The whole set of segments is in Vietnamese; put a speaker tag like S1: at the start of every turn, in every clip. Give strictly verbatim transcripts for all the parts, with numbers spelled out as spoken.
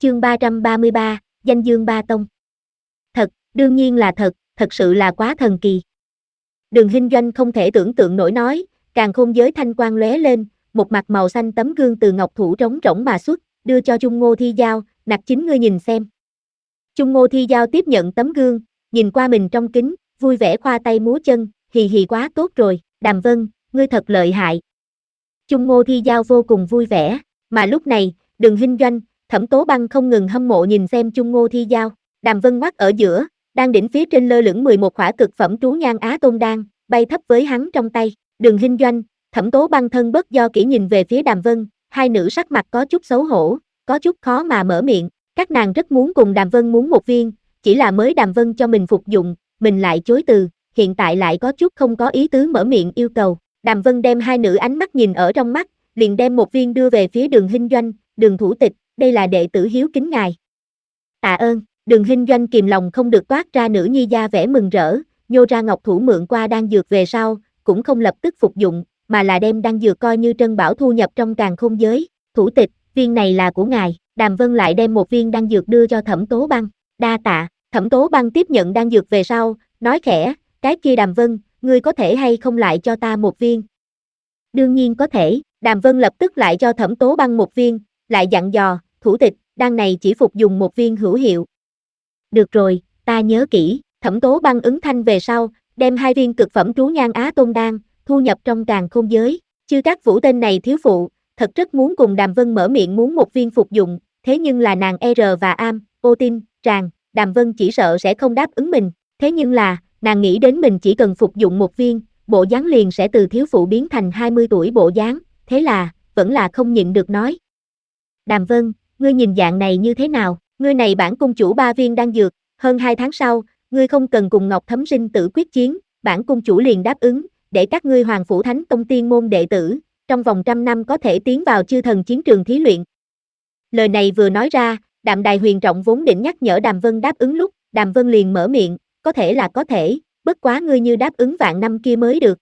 S1: Chương ba trăm ba mươi ba, Danh Dương Ba Tông. Thật, đương nhiên là thật, thật sự là quá thần kỳ. Đường Hinh Doanh không thể tưởng tượng nổi nói, càn khôn giới thanh quang lóe lên, một mặt màu xanh tấm gương từ ngọc thủ trống rỗng mà xuất, đưa cho Chung Ngô Thi Giao, nặc chính ngươi nhìn xem. Chung Ngô Thi Giao tiếp nhận tấm gương, nhìn qua mình trong kính, vui vẻ khoa tay múa chân, hì hì quá tốt rồi, Đàm Vân, ngươi thật lợi hại. Chung Ngô Thi Giao vô cùng vui vẻ, mà lúc này, Đường Hinh Doanh, Thẩm Tố Băng không ngừng hâm mộ nhìn xem Chung Ngô Thi Giao, Đàm Vân ngoắt ở giữa, đang đỉnh phía trên lơ lửng mười một khỏa cực phẩm trú nhan Á Tôn Đan, bay thấp với hắn trong tay. Đường Hinh Doanh, Thẩm Tố Băng thân bất do kỹ nhìn về phía Đàm Vân, hai nữ sắc mặt có chút xấu hổ, có chút khó mà mở miệng, các nàng rất muốn cùng Đàm Vân muốn một viên, chỉ là mới Đàm Vân cho mình phục dụng, mình lại chối từ, hiện tại lại có chút không có ý tứ mở miệng yêu cầu. Đàm Vân đem hai nữ ánh mắt nhìn ở trong mắt, liền đem một viên đưa về phía Đường Hinh Doanh, Đường thủ tịch, đây là đệ tử hiếu kính ngài. Tạ ơn. Đường Hinh Doanh kìm lòng không được toát ra nữ nhi da vẻ mừng rỡ, nhô ra ngọc thủ mượn qua đan dược về sau, cũng không lập tức phục dụng, mà là đem đan dược coi như trân bảo thu nhập trong càn khôn giới. Thủ tịch, viên này là của ngài. Đàm Vân lại đem một viên đan dược đưa cho Thẩm Tố Băng. Đa tạ. Thẩm Tố Băng tiếp nhận đan dược về sau, nói khẽ, cái kia Đàm Vân, ngươi có thể hay không lại cho ta một viên? Đương nhiên có thể. Đàm Vân lập tức lại cho Thẩm Tố Băng một viên, lại dặn dò, thủ tịch, đan này chỉ phục dùng một viên hữu hiệu. Được rồi, ta nhớ kỹ. Thẩm Tố Băng ứng thanh về sau, đem hai viên cực phẩm trú nhan Á Tôn Đan, thu nhập trong càn khôn giới. Chư Các Vũ tên này thiếu phụ, thật rất muốn cùng Đàm Vân mở miệng muốn một viên phục dụng, thế nhưng là nàng R và Am, ô tin, rằng, Đàm Vân chỉ sợ sẽ không đáp ứng mình, thế nhưng là, nàng nghĩ đến mình chỉ cần phục dụng một viên, bộ dáng liền sẽ từ thiếu phụ biến thành hai mươi tuổi bộ dáng, thế là, vẫn là không nhịn được nói. Đàm Vân, ngươi nhìn dạng này như thế nào, ngươi này bản cung chủ ba viên đan dược, hơn hai tháng sau, ngươi không cần cùng Ngọc Thấm sinh tử quyết chiến, bản cung chủ liền đáp ứng, để các ngươi Hoàng Phủ Thánh Tông tiên môn đệ tử, trong vòng trăm năm có thể tiến vào chư thần chiến trường thí luyện. Lời này vừa nói ra, Đạm Đài Huyền Trọng vốn định nhắc nhở Đàm Vân đáp ứng lúc, Đàm Vân liền mở miệng, có thể là có thể, bất quá ngươi như đáp ứng vạn năm kia mới được.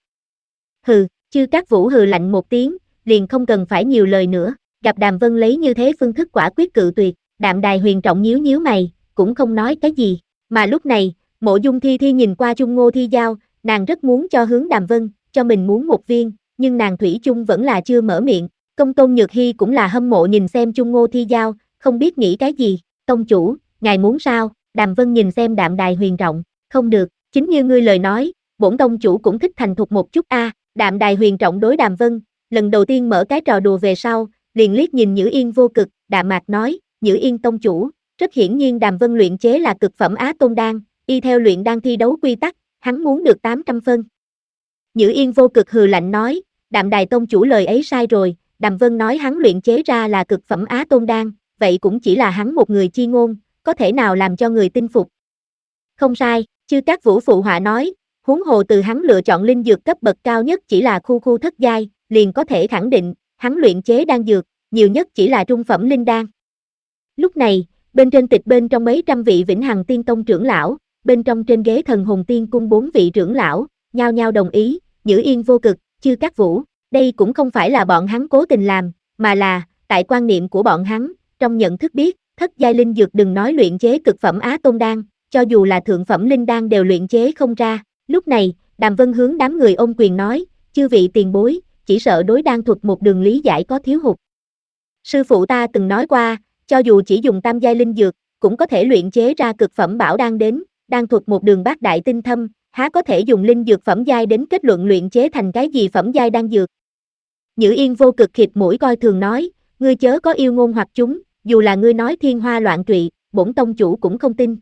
S1: Hừ, Chư Các Vũ hừ lạnh một tiếng, liền không cần phải nhiều lời nữa, gặp Đàm Vân lấy như thế phương thức quả quyết cự tuyệt, Đạm Đài Huyền Trọng nhíu nhíu mày, cũng không nói cái gì, mà lúc này, Mộ Dung Thi Thi nhìn qua Chung Ngô Thi Giao, nàng rất muốn cho hướng Đàm Vân, cho mình muốn một viên, nhưng nàng thủy chung vẫn là chưa mở miệng. Công Tôn Nhược Hy cũng là hâm mộ nhìn xem Chung Ngô Thi Giao, không biết nghĩ cái gì. Tông chủ, ngài muốn sao? Đàm Vân nhìn xem Đạm Đài Huyền Trọng, không được, chính như ngươi lời nói, bổn tông chủ cũng thích thành thục một chút a. À, Đạm Đài Huyền Trọng đối Đàm Vân, lần đầu tiên mở cái trò đùa về sau, liền liếc nhìn Nhữ Yên vô cực, đạm mạc nói, Nhữ Yên tông chủ, rất hiển nhiên Đàm Vân luyện chế là cực phẩm Á Tôn Đan, y theo luyện đan thi đấu quy tắc, hắn muốn được tám trăm phân. Nhữ Yên vô cực hừ lạnh nói, Đạm Đài tông chủ lời ấy sai rồi, Đàm Vân nói hắn luyện chế ra là cực phẩm Á Tôn Đan, vậy cũng chỉ là hắn một người chi ngôn, có thể nào làm cho người tin phục. Không sai, Chư Các Vũ phụ họa nói, huống hồ từ hắn lựa chọn linh dược cấp bậc cao nhất chỉ là khu khu thất giai, liền có thể khẳng định, hắn luyện chế đan dược, nhiều nhất chỉ là trung phẩm linh đan. Lúc này, bên trên tịch bên trong mấy trăm vị Vĩnh Hằng Tiên Tông trưởng lão, bên trong trên ghế Thần Hồn Tiên Cung bốn vị trưởng lão, nhao nhao đồng ý, Nhữ Yên vô cực, Chư Các Vũ, đây cũng không phải là bọn hắn cố tình làm, mà là, tại quan niệm của bọn hắn, trong nhận thức biết, thất giai linh dược đừng nói luyện chế cực phẩm Á Tôn Đan, cho dù là thượng phẩm linh đan đều luyện chế không ra. Lúc này, Đàm Vân hướng đám người ôm quyền nói, chư vị tiền bối, chỉ sợ đối đan thuật một đường lý giải có thiếu hụt. Sư phụ ta từng nói qua, cho dù chỉ dùng tam giai linh dược, cũng có thể luyện chế ra cực phẩm bảo đan đến, đan thuật một đường bát đại tinh thâm, há có thể dùng linh dược phẩm giai đến kết luận luyện chế thành cái gì phẩm giai đan dược. Nhữ Yên vô cực khịt mũi coi thường nói, ngươi chớ có yêu ngôn hoặc chúng, dù là ngươi nói thiên hoa loạn trụy, bổn tông chủ cũng không tin.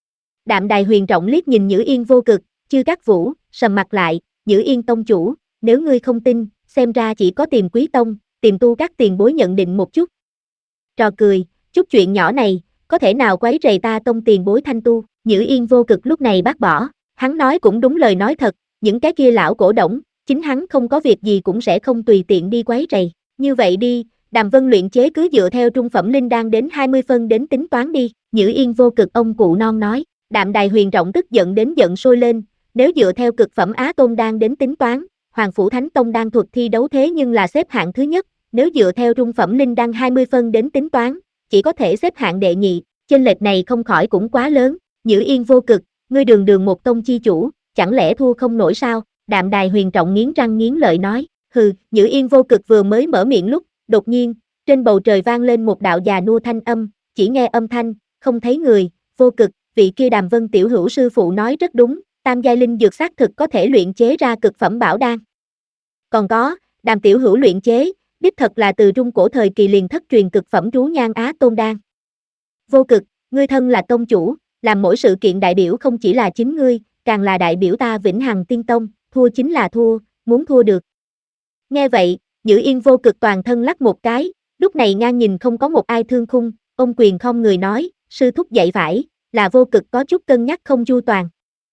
S1: Đạm Đài Huyền Trọng liếc nhìn Nhữ Yên vô cực, Chư Các Vũ, sầm mặt lại, Nhữ Yên tông chủ, nếu ngươi không tin, xem ra chỉ có tìm Quý Tông, tìm Tu Các tiền bối nhận định một chút. Trò cười, chút chuyện nhỏ này, có thể nào quấy rầy ta tông tiền bối thanh tu. Nhữ Yên vô cực lúc này bác bỏ, hắn nói cũng đúng lời nói thật, những cái kia lão cổ đổng, chính hắn không có việc gì cũng sẽ không tùy tiện đi quấy rầy. Như vậy đi, Đàm Vân luyện chế cứ dựa theo trung phẩm linh đan đến hai mươi phân đến tính toán đi. Nhữ Yên vô cực ông cụ non nói. Đạm Đài Huyền Trọng tức giận đến giận sôi lên, nếu dựa theo cực phẩm Á Tôn Đan đến tính toán, Hoàng Phủ Thánh Tông đan thuật thi đấu thế nhưng là xếp hạng thứ nhất, nếu dựa theo trung phẩm linh đan hai mươi phân đến tính toán, chỉ có thể xếp hạng đệ nhị, chênh lệch này không khỏi cũng quá lớn. Nhữ Yên Vô Cực, ngươi đường đường một tông chi chủ, chẳng lẽ thua không nổi sao? Đạm Đài Huyền Trọng nghiến răng nghiến lợi nói. Hừ, Nhữ Yên Vô Cực vừa mới mở miệng lúc, đột nhiên, trên bầu trời vang lên một đạo già nua thanh âm, chỉ nghe âm thanh, không thấy người. Vô Cực, vị kia Đàm Vân tiểu hữu sư phụ nói rất đúng, tam giai linh dược xác thực có thể luyện chế ra cực phẩm bảo đan. Còn có, Đàm tiểu hữu luyện chế, đích thật là từ trung cổ thời kỳ liền thất truyền cực phẩm trú nhan Á Tôn đan. Vô Cực, ngươi thân là tông chủ, làm mỗi sự kiện đại biểu không chỉ là chính ngươi, càng là đại biểu ta Vĩnh Hằng Tiên Tông, thua chính là thua, muốn thua được. Nghe vậy, Nhữ Yên Vô Cực toàn thân lắc một cái, lúc này ngang nhìn không có một ai thương khung, ôm quyền không người nói, sư thúc dạy phải, là Vô Cực có chút cân nhắc không chu toàn.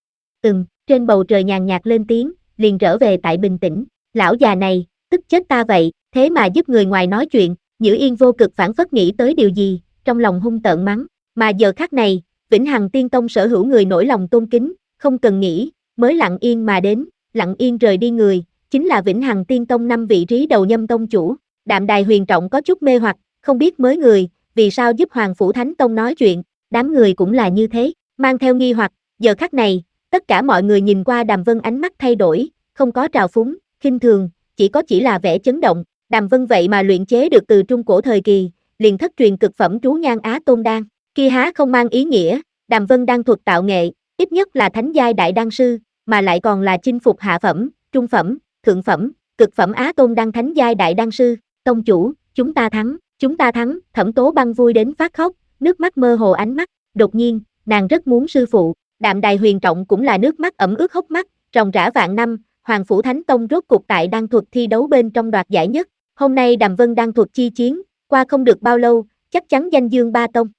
S1: Ừm, trên bầu trời nhàn nhạt lên tiếng, liền trở về tại bình tĩnh, lão già này, tức chết ta vậy, thế mà giúp người ngoài nói chuyện. Nhữ Yên Vô Cực phản phất nghĩ tới điều gì, trong lòng hung tợn mắng, mà giờ khắc này, Vĩnh Hằng Tiên Tông sở hữu người nổi lòng tôn kính, không cần nghĩ, mới lặng yên mà đến, lặng yên rời đi người, chính là Vĩnh Hằng Tiên Tông năm vị trí đầu nhâm tông chủ. Đạm Đài Huyền Trọng có chút mê hoặc, không biết mới người, vì sao giúp Hoàng Phủ Thánh Tông nói chuyện, đám người cũng là như thế, mang theo nghi hoặc, giờ khắc này, tất cả mọi người nhìn qua Đàm Vân ánh mắt thay đổi, không có trào phúng, khinh thường, chỉ có chỉ là vẻ chấn động. Đàm Vân vậy mà luyện chế được từ trung cổ thời kỳ, liền thất truyền cực phẩm trú nhan Á Tôn đan, kia há không mang ý nghĩa, Đàm Vân đang thuật tạo nghệ, ít nhất là thánh giai đại đan sư, mà lại còn là chinh phục hạ phẩm, trung phẩm, thượng phẩm, cực phẩm Á Tôn đan thánh giai đại đan sư. Tông chủ, chúng ta thắng, chúng ta thắng. Thẩm Tố Băng vui đến phát khóc, nước mắt mơ hồ ánh mắt, đột nhiên, nàng rất muốn sư phụ. Đạm Đài Huyền Trọng cũng là nước mắt ẩm ướt hốc mắt, ròng rã vạn năm, Hoàng Phủ Thánh Tông rốt cục tại đan thuật thi đấu bên trong đoạt giải nhất. Hôm nay Đàm Vân đan thuật chi chiến, qua không được bao lâu, chắc chắn danh dương ba tông.